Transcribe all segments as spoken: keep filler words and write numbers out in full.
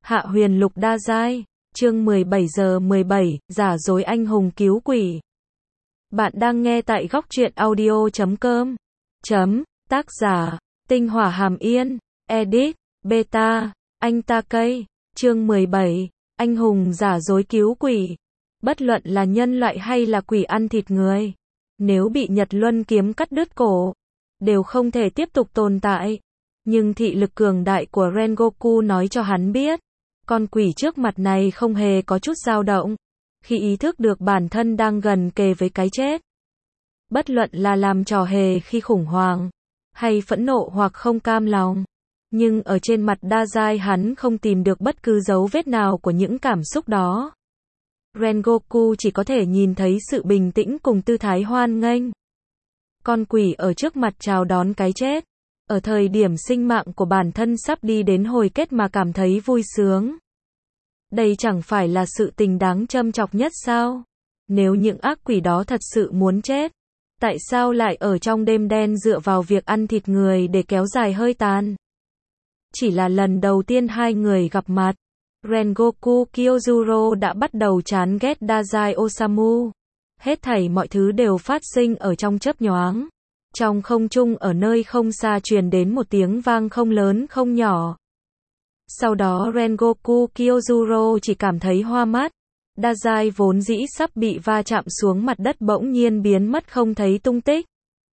Hạ Huyền Lục đa giai, chương mười bảy giờ mười bảy, giả dối anh hùng cứu quỷ. Bạn đang nghe tại góc truyện audio chấm com. Chấm, tác giả, Tinh Hỏa Hàm Yên, edit, beta, anh ta cây, chương mười bảy, anh hùng giả dối cứu quỷ. Bất luận là nhân loại hay là quỷ ăn thịt người, nếu bị Nhật Luân kiếm cắt đứt cổ, đều không thể tiếp tục tồn tại. Nhưng thị lực cường đại của Rengoku nói cho hắn biết, con quỷ trước mặt này không hề có chút dao động, khi ý thức được bản thân đang gần kề với cái chết. Bất luận là làm trò hề khi khủng hoảng, hay phẫn nộ hoặc không cam lòng, nhưng ở trên mặt đa giai hắn không tìm được bất cứ dấu vết nào của những cảm xúc đó. Rengoku chỉ có thể nhìn thấy sự bình tĩnh cùng tư thái hoan nghênh. Con quỷ ở trước mặt chào đón cái chết, ở thời điểm sinh mạng của bản thân sắp đi đến hồi kết mà cảm thấy vui sướng. Đây chẳng phải là sự tình đáng châm chọc nhất sao? Nếu những ác quỷ đó thật sự muốn chết, tại sao lại ở trong đêm đen dựa vào việc ăn thịt người để kéo dài hơi tàn? Chỉ là lần đầu tiên hai người gặp mặt, Rengoku Kyojuro đã bắt đầu chán ghét Dazai Osamu. Hết thảy mọi thứ đều phát sinh ở trong chớp nhoáng. Trong không trung ở nơi không xa truyền đến một tiếng vang không lớn không nhỏ. Sau đó Rengoku Kyojuro chỉ cảm thấy hoa mắt. Dazai vốn dĩ sắp bị va chạm xuống mặt đất bỗng nhiên biến mất không thấy tung tích.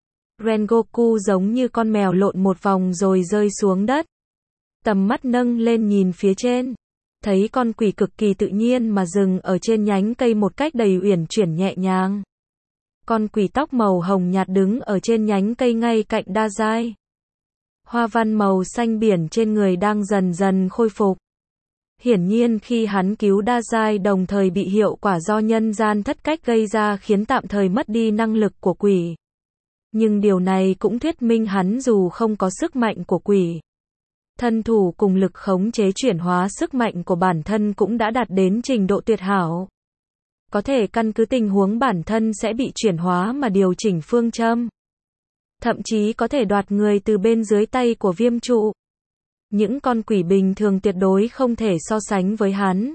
Rengoku giống như con mèo lộn một vòng rồi rơi xuống đất. Tầm mắt nâng lên nhìn phía trên, thấy con quỷ cực kỳ tự nhiên mà dừng ở trên nhánh cây một cách đầy uyển chuyển nhẹ nhàng. Con quỷ tóc màu hồng nhạt đứng ở trên nhánh cây ngay cạnh Dazai. Hoa văn màu xanh biển trên người đang dần dần khôi phục. Hiển nhiên khi hắn cứu Dazai đồng thời bị hiệu quả do nhân gian thất cách gây ra khiến tạm thời mất đi năng lực của quỷ. Nhưng điều này cũng thuyết minh hắn dù không có sức mạnh của quỷ, thân thủ cùng lực khống chế chuyển hóa sức mạnh của bản thân cũng đã đạt đến trình độ tuyệt hảo. Có thể căn cứ tình huống bản thân sẽ bị chuyển hóa mà điều chỉnh phương châm. Thậm chí có thể đoạt người từ bên dưới tay của viêm trụ. Những con quỷ bình thường tuyệt đối không thể so sánh với hắn.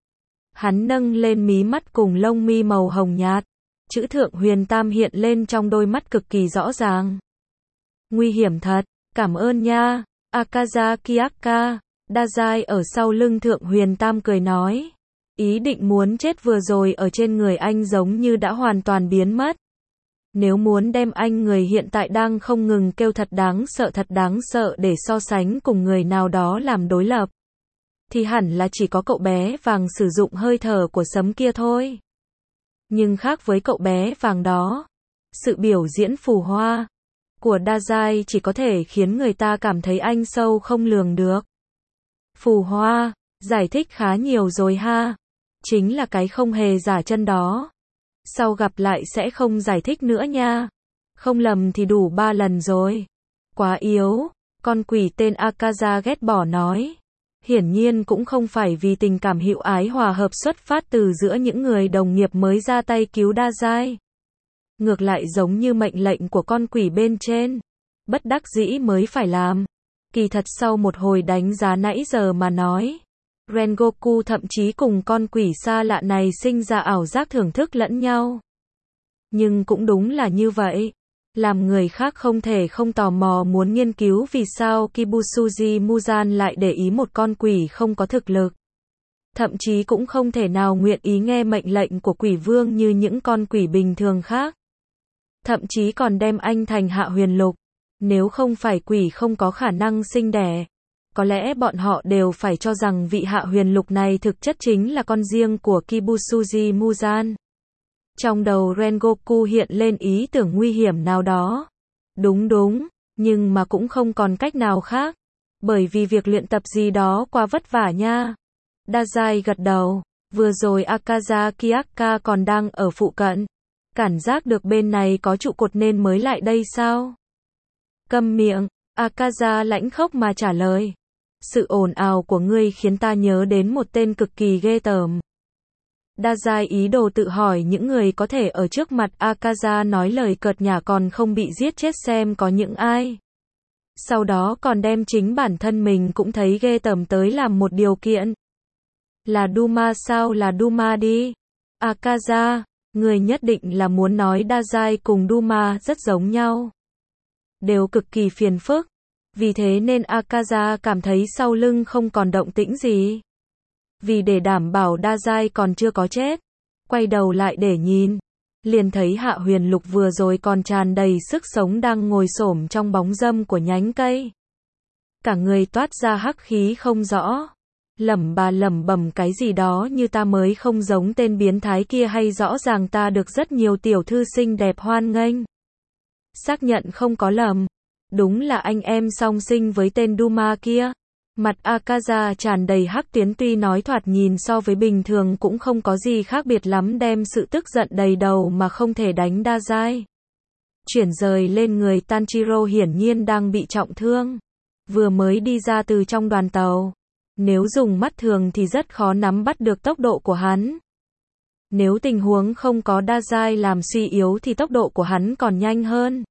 Hắn nâng lên mí mắt cùng lông mi màu hồng nhạt. Chữ Thượng Huyền Tam hiện lên trong đôi mắt cực kỳ rõ ràng. Nguy hiểm thật, cảm ơn nha, Akazaki Aka. Dazai ở sau lưng Thượng Huyền Tam cười nói. Ý định muốn chết vừa rồi ở trên người anh giống như đã hoàn toàn biến mất. Nếu muốn đem anh người hiện tại đang không ngừng kêu thật đáng sợ thật đáng sợ để so sánh cùng người nào đó làm đối lập, thì hẳn là chỉ có cậu bé vàng sử dụng hơi thở của sấm kia thôi. Nhưng khác với cậu bé vàng đó, sự biểu diễn phù hoa của Dazai chỉ có thể khiến người ta cảm thấy anh sâu không lường được. Phù hoa, giải thích khá nhiều rồi ha. Chính là cái không hề giả chân đó. Sau gặp lại sẽ không giải thích nữa nha. Không lầm thì đủ ba lần rồi. Quá yếu, con quỷ tên Akaza ghét bỏ nói. Hiển nhiên cũng không phải vì tình cảm hữu ái hòa hợp xuất phát từ giữa những người đồng nghiệp mới ra tay cứu Dazai. Ngược lại giống như mệnh lệnh của con quỷ bên trên. Bất đắc dĩ mới phải làm. Kỳ thật sau một hồi đánh giá nãy giờ mà nói, Rengoku thậm chí cùng con quỷ xa lạ này sinh ra ảo giác thưởng thức lẫn nhau. Nhưng cũng đúng là như vậy. Làm người khác không thể không tò mò muốn nghiên cứu vì sao Kibusuji Muzan lại để ý một con quỷ không có thực lực. Thậm chí cũng không thể nào nguyện ý nghe mệnh lệnh của quỷ vương như những con quỷ bình thường khác. Thậm chí còn đem anh thành Hạ Huyền Lục. Nếu không phải quỷ không có khả năng sinh đẻ, có lẽ bọn họ đều phải cho rằng vị Hạ Huyền Lục này thực chất chính là con riêng của Kibusuji Muzan. Trong đầu Rengoku hiện lên ý tưởng nguy hiểm nào đó. Đúng đúng, nhưng mà cũng không còn cách nào khác. Bởi vì việc luyện tập gì đó quá vất vả nha. Dazai gật đầu, vừa rồi Akazaki Aka còn đang ở phụ cận. Cảm giác được bên này có trụ cột nên mới lại đây sao? Câm miệng, Akaza lãnh khốc mà trả lời. Sự ồn ào của ngươi khiến ta nhớ đến một tên cực kỳ ghê tởm. Dazai ý đồ tự hỏi những người có thể ở trước mặt Akaza nói lời cợt nhả còn không bị giết chết xem có những ai. Sau đó còn đem chính bản thân mình cũng thấy ghê tởm tới làm một điều kiện. Là Duma sao? Là Duma đi. Akaza, người nhất định là muốn nói Dazai cùng Duma rất giống nhau. Đều cực kỳ phiền phức. Vì thế nên Akaza cảm thấy sau lưng không còn động tĩnh gì. Vì để đảm bảo Dazai còn chưa có chết, quay đầu lại để nhìn, liền thấy Hạ Huyền Lục vừa rồi còn tràn đầy sức sống đang ngồi xổm trong bóng râm của nhánh cây. Cả người toát ra hắc khí không rõ, lẩm bà lẩm bẩm cái gì đó như ta mới không giống tên biến thái kia hay rõ ràng ta được rất nhiều tiểu thư xinh đẹp hoan nghênh. Xác nhận không có lầm, đúng là anh em song sinh với tên Duma kia. Mặt Akaza tràn đầy hắc tuyến tuy nói thoạt nhìn so với bình thường cũng không có gì khác biệt lắm đem sự tức giận đầy đầu mà không thể đánh Dazai. Chuyển rời lên người Tanjiro hiển nhiên đang bị trọng thương. Vừa mới đi ra từ trong đoàn tàu. Nếu dùng mắt thường thì rất khó nắm bắt được tốc độ của hắn. Nếu tình huống không có Dazai làm suy yếu thì tốc độ của hắn còn nhanh hơn.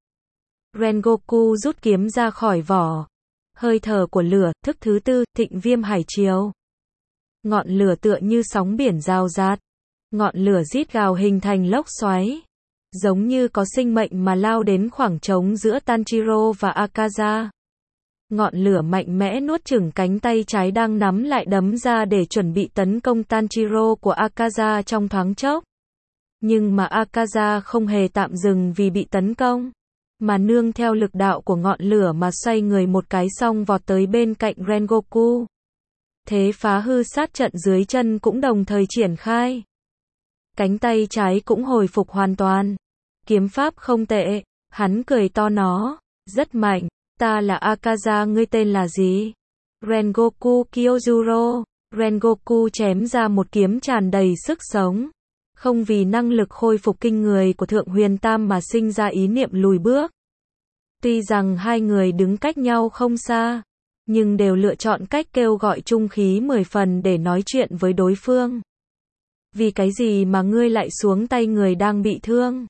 Rengoku rút kiếm ra khỏi vỏ. Hơi thở của lửa, thức thứ tư, thịnh viêm hải triều. Ngọn lửa tựa như sóng biển rào rạt. Ngọn lửa rít gào hình thành lốc xoáy. Giống như có sinh mệnh mà lao đến khoảng trống giữa Tanjiro và Akaza. Ngọn lửa mạnh mẽ nuốt chửng cánh tay trái đang nắm lại đấm ra để chuẩn bị tấn công Tanjiro của Akaza trong thoáng chốc. Nhưng mà Akaza không hề tạm dừng vì bị tấn công, mà nương theo lực đạo của ngọn lửa mà xoay người một cái xong vọt tới bên cạnh Rengoku. Thế phá hư sát trận dưới chân cũng đồng thời triển khai. Cánh tay trái cũng hồi phục hoàn toàn. Kiếm pháp không tệ, hắn cười to nó, rất mạnh, ta là Akaza ngươi tên là gì? Rengoku Kyojuro, Rengoku chém ra một kiếm tràn đầy sức sống. Không vì năng lực khôi phục kinh người của Thượng Huyền Tam mà sinh ra ý niệm lùi bước. Tuy rằng hai người đứng cách nhau không xa, nhưng đều lựa chọn cách kêu gọi trung khí mười phần để nói chuyện với đối phương. Vì cái gì mà ngươi lại xuống tay người đang bị thương?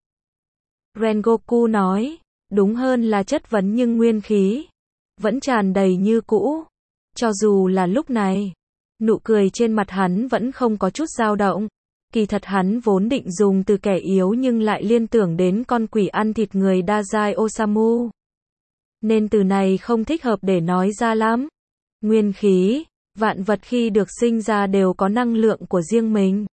Rengoku nói, đúng hơn là chất vấn nhưng nguyên khí vẫn tràn đầy như cũ. Cho dù là lúc này, nụ cười trên mặt hắn vẫn không có chút dao động. Kỳ thật hắn vốn định dùng từ kẻ yếu nhưng lại liên tưởng đến con quỷ ăn thịt người Dazai Osamu. Nên từ này không thích hợp để nói ra lắm. Nguyên khí, vạn vật khi được sinh ra đều có năng lượng của riêng mình.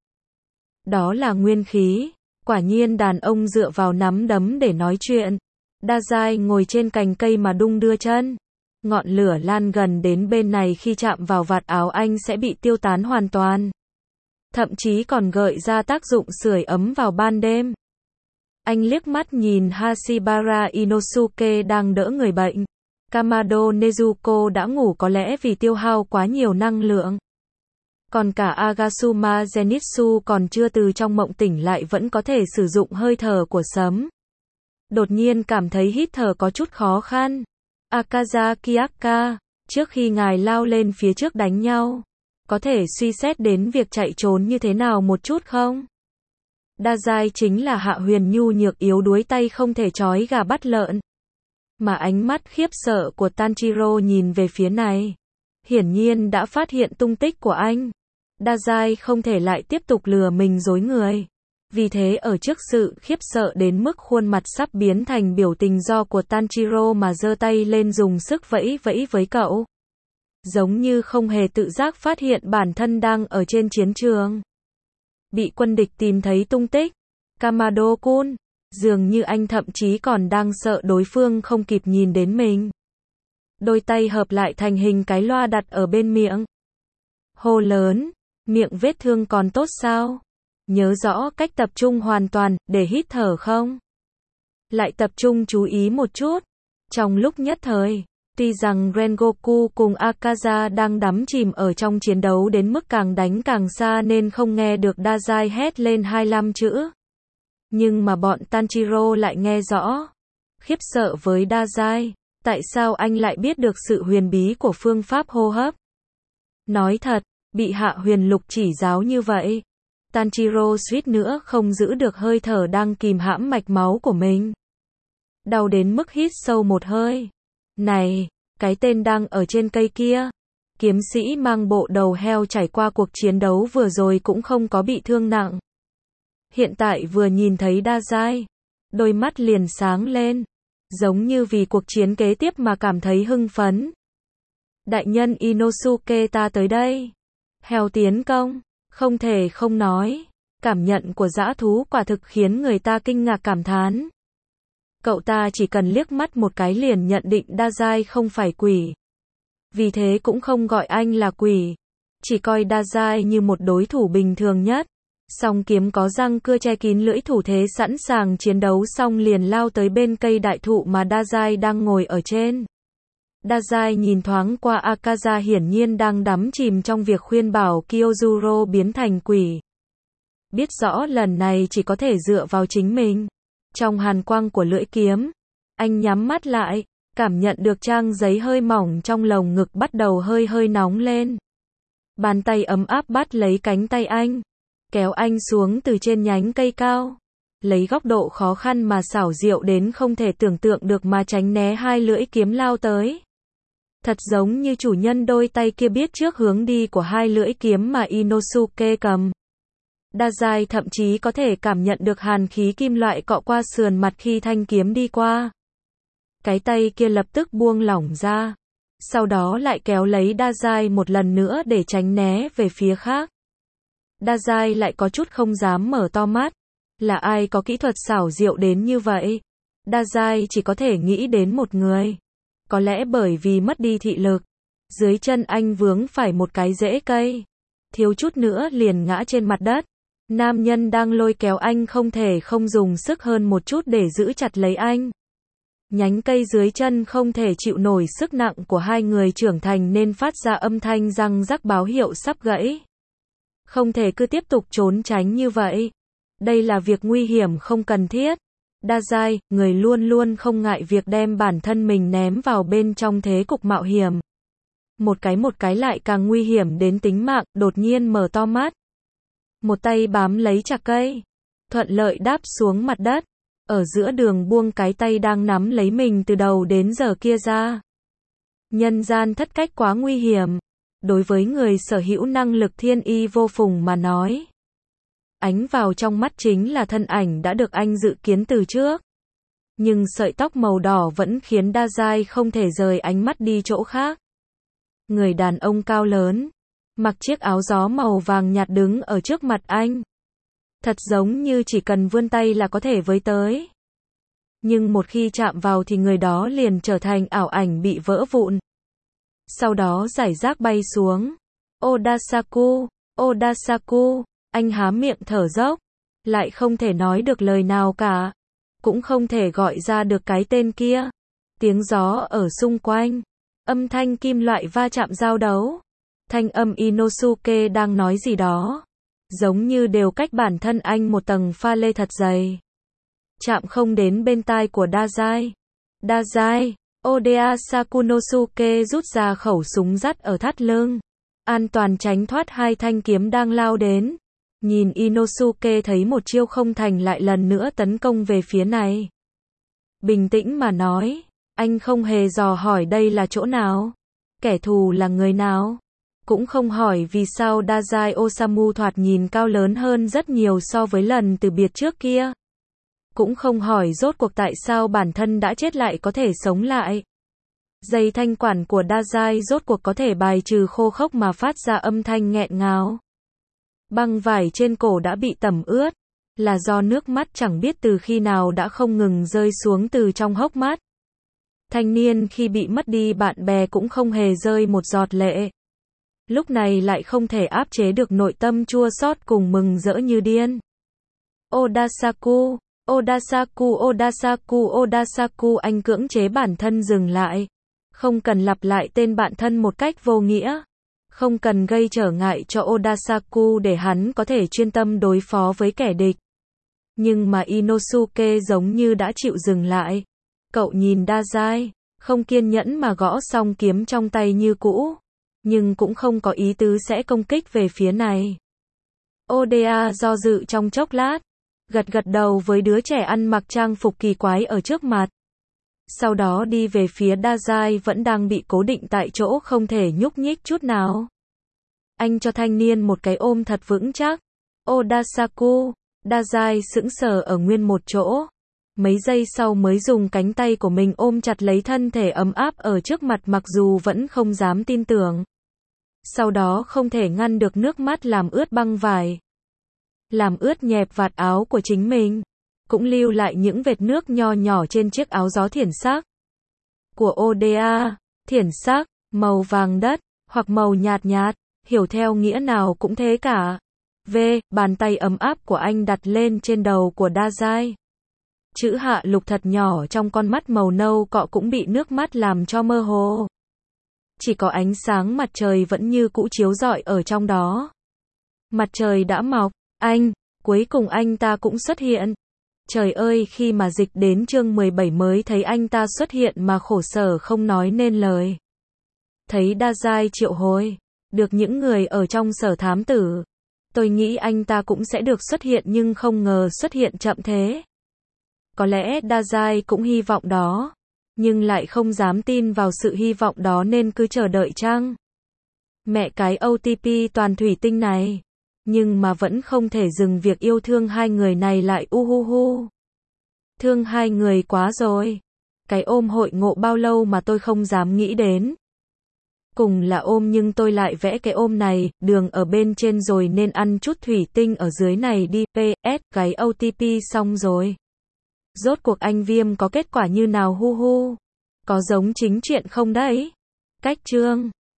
Đó là nguyên khí. Quả nhiên đàn ông dựa vào nắm đấm để nói chuyện. Dazai ngồi trên cành cây mà đung đưa chân. Ngọn lửa lan gần đến bên này khi chạm vào vạt áo anh sẽ bị tiêu tán hoàn toàn. Thậm chí còn gợi ra tác dụng sưởi ấm vào ban đêm. Anh liếc mắt nhìn Hashibara Inosuke đang đỡ người bệnh. Kamado Nezuko đã ngủ có lẽ vì tiêu hao quá nhiều năng lượng. Còn cả Agasuma Zenitsu còn chưa từ trong mộng tỉnh lại vẫn có thể sử dụng hơi thở của sấm. Đột nhiên cảm thấy hít thở có chút khó khăn. Akaza Kiyaka, trước khi ngài lao lên phía trước đánh nhau, có thể suy xét đến việc chạy trốn như thế nào một chút không? Dazai chính là Hạ Huyền nhu nhược yếu đuối tay không thể trói gà bắt lợn. Mà ánh mắt khiếp sợ của Tanjiro nhìn về phía này, hiển nhiên đã phát hiện tung tích của anh. Dazai không thể lại tiếp tục lừa mình dối người. Vì thế ở trước sự khiếp sợ đến mức khuôn mặt sắp biến thành biểu tình do của Tanjiro mà giơ tay lên dùng sức vẫy vẫy với cậu. Giống như không hề tự giác phát hiện bản thân đang ở trên chiến trường. Bị quân địch tìm thấy tung tích. Kamado-kun, dường như anh thậm chí còn đang sợ đối phương không kịp nhìn đến mình. Đôi tay hợp lại thành hình cái loa đặt ở bên miệng. Hô lớn, miệng vết thương còn tốt sao? Nhớ rõ cách tập trung hoàn toàn, để hít thở không? Lại tập trung chú ý một chút. Trong lúc nhất thời, tuy rằng Rengoku cùng Akaza đang đắm chìm ở trong chiến đấu đến mức càng đánh càng xa nên không nghe được Dazai hét lên hai mươi lăm chữ. Nhưng mà bọn Tanjiro lại nghe rõ. Khiếp sợ với Dazai, tại sao anh lại biết được sự huyền bí của phương pháp hô hấp? Nói thật, bị Hạ Huyền Lục chỉ giáo như vậy, Tanjiro suýt nữa không giữ được hơi thở đang kìm hãm mạch máu của mình. Đau đến mức hít sâu một hơi. Này, cái tên đang ở trên cây kia. Kiếm sĩ mang bộ đầu heo trải qua cuộc chiến đấu vừa rồi cũng không có bị thương nặng. Hiện tại vừa nhìn thấy Dazai, đôi mắt liền sáng lên, giống như vì cuộc chiến kế tiếp mà cảm thấy hưng phấn. Đại nhân Inosuke ta tới đây. Heo tiến công, không thể không nói, cảm nhận của dã thú quả thực khiến người ta kinh ngạc cảm thán. Cậu ta chỉ cần liếc mắt một cái liền nhận định Dazai không phải quỷ. Vì thế cũng không gọi anh là quỷ, chỉ coi Dazai như một đối thủ bình thường nhất. Song kiếm có răng cưa che kín lưỡi, thủ thế sẵn sàng chiến đấu, xong liền lao tới bên cây đại thụ mà Dazai đang ngồi ở trên. Dazai nhìn thoáng qua Akaza, hiển nhiên đang đắm chìm trong việc khuyên bảo Kyojuro biến thành quỷ. Biết rõ lần này chỉ có thể dựa vào chính mình. Trong hàn quang của lưỡi kiếm, anh nhắm mắt lại, cảm nhận được trang giấy hơi mỏng trong lồng ngực bắt đầu hơi hơi nóng lên. Bàn tay ấm áp bắt lấy cánh tay anh, kéo anh xuống từ trên nhánh cây cao, lấy góc độ khó khăn mà xảo diệu đến không thể tưởng tượng được mà tránh né hai lưỡi kiếm lao tới. Thật giống như chủ nhân đôi tay kia biết trước hướng đi của hai lưỡi kiếm mà Inosuke cầm. Dazai thậm chí có thể cảm nhận được hàn khí kim loại cọ qua sườn mặt khi thanh kiếm đi qua. Cái tay kia lập tức buông lỏng ra, sau đó lại kéo lấy Dazai một lần nữa để tránh né về phía khác. Dazai lại có chút không dám mở to mắt. Là ai có kỹ thuật xảo diệu đến như vậy? Dazai chỉ có thể nghĩ đến một người. Có lẽ bởi vì mất đi thị lực, dưới chân anh vướng phải một cái rễ cây, thiếu chút nữa liền ngã trên mặt đất. Nam nhân đang lôi kéo anh không thể không dùng sức hơn một chút để giữ chặt lấy anh. Nhánh cây dưới chân không thể chịu nổi sức nặng của hai người trưởng thành nên phát ra âm thanh răng rắc báo hiệu sắp gãy. Không thể cứ tiếp tục trốn tránh như vậy. Đây là việc nguy hiểm không cần thiết. Dazai, người luôn luôn không ngại việc đem bản thân mình ném vào bên trong thế cục mạo hiểm. Một cái một cái lại càng nguy hiểm đến tính mạng, đột nhiên mở to mắt. Một tay bám lấy chặt cây, thuận lợi đáp xuống mặt đất, ở giữa đường buông cái tay đang nắm lấy mình từ đầu đến giờ kia ra. Nhân gian thất cách quá nguy hiểm, đối với người sở hữu năng lực thiên y vô phùng mà nói. Ánh vào trong mắt chính là thân ảnh đã được anh dự kiến từ trước. Nhưng sợi tóc màu đỏ vẫn khiến Dazai không thể rời ánh mắt đi chỗ khác. Người đàn ông cao lớn, mặc chiếc áo gió màu vàng nhạt đứng ở trước mặt anh. Thật giống như chỉ cần vươn tay là có thể với tới. Nhưng một khi chạm vào thì người đó liền trở thành ảo ảnh bị vỡ vụn. Sau đó giải rác bay xuống. Odasaku, Odasaku, anh há miệng thở dốc, lại không thể nói được lời nào cả, cũng không thể gọi ra được cái tên kia. Tiếng gió ở xung quanh, âm thanh kim loại va chạm giao đấu, thanh âm Inosuke đang nói gì đó, giống như đều cách bản thân anh một tầng pha lê thật dày. Chạm không đến bên tai của Dazai. Dazai, Oda Sakunosuke rút ra khẩu súng dắt ở thắt lưng, an toàn tránh thoát hai thanh kiếm đang lao đến. Nhìn Inosuke thấy một chiêu không thành lại lần nữa tấn công về phía này. Bình tĩnh mà nói, anh không hề dò hỏi đây là chỗ nào, kẻ thù là người nào. Cũng không hỏi vì sao Dazai Osamu thoạt nhìn cao lớn hơn rất nhiều so với lần từ biệt trước kia. Cũng không hỏi rốt cuộc tại sao bản thân đã chết lại có thể sống lại. Dây thanh quản của Dazai rốt cuộc có thể bài trừ khô khốc mà phát ra âm thanh nghẹn ngào. Băng vải trên cổ đã bị tẩm ướt, là do nước mắt chẳng biết từ khi nào đã không ngừng rơi xuống từ trong hốc mắt. Thanh niên khi bị mất đi bạn bè cũng không hề rơi một giọt lệ. Lúc này lại không thể áp chế được nội tâm chua xót cùng mừng rỡ như điên. Odasaku, Odasaku, Odasaku, Odasaku, anh cưỡng chế bản thân dừng lại. Không cần lặp lại tên bạn thân một cách vô nghĩa. Không cần gây trở ngại cho Odasaku để hắn có thể chuyên tâm đối phó với kẻ địch. Nhưng mà Inosuke giống như đã chịu dừng lại. Cậu nhìn Dazai, không kiên nhẫn mà gõ xong kiếm trong tay như cũ. Nhưng cũng không có ý tứ sẽ công kích về phía này. Oda do dự trong chốc lát, gật gật đầu với đứa trẻ ăn mặc trang phục kỳ quái ở trước mặt. Sau đó đi về phía Dazai vẫn đang bị cố định tại chỗ không thể nhúc nhích chút nào. Anh cho thanh niên một cái ôm thật vững chắc. Odasaku, Dazai sững sờ ở nguyên một chỗ. Mấy giây sau mới dùng cánh tay của mình ôm chặt lấy thân thể ấm áp ở trước mặt mặc dù vẫn không dám tin tưởng. Sau đó không thể ngăn được nước mắt làm ướt băng vải. Làm ướt nhẹp vạt áo của chính mình. Cũng lưu lại những vệt nước nho nhỏ trên chiếc áo gió thiển sắc. Của Oda, thiển sắc, màu vàng đất, hoặc màu nhạt nhạt, hiểu theo nghĩa nào cũng thế cả. V, bàn tay ấm áp của anh đặt lên trên đầu của Dazai. Chữ hạ lục thật nhỏ trong con mắt màu nâu cọ cũng bị nước mắt làm cho mơ hồ. Chỉ có ánh sáng mặt trời vẫn như cũ chiếu rọi ở trong đó. Mặt trời đã mọc, anh, cuối cùng anh ta cũng xuất hiện. Trời ơi, khi mà dịch đến chương mười bảy mới thấy anh ta xuất hiện mà khổ sở không nói nên lời. Thấy Dazai triệu hồi, được những người ở trong sở thám tử. Tôi nghĩ anh ta cũng sẽ được xuất hiện nhưng không ngờ xuất hiện chậm thế. Có lẽ Dazai cũng hy vọng đó, nhưng lại không dám tin vào sự hy vọng đó nên cứ chờ đợi chăng. Mẹ cái ô tê pê toàn thủy tinh này. Nhưng mà vẫn không thể dừng việc yêu thương hai người này lại uhuhu. Thương hai người quá rồi. Cái ôm hội ngộ bao lâu mà tôi không dám nghĩ đến. Cùng là ôm nhưng tôi lại vẽ cái ôm này, đường ở bên trên rồi nên ăn chút thủy tinh ở dưới này đi. pê ét cái ô tê pê xong rồi. Rốt cuộc anh Viêm có kết quả như nào hu hu? Có giống chính chuyện không đấy? Cách chương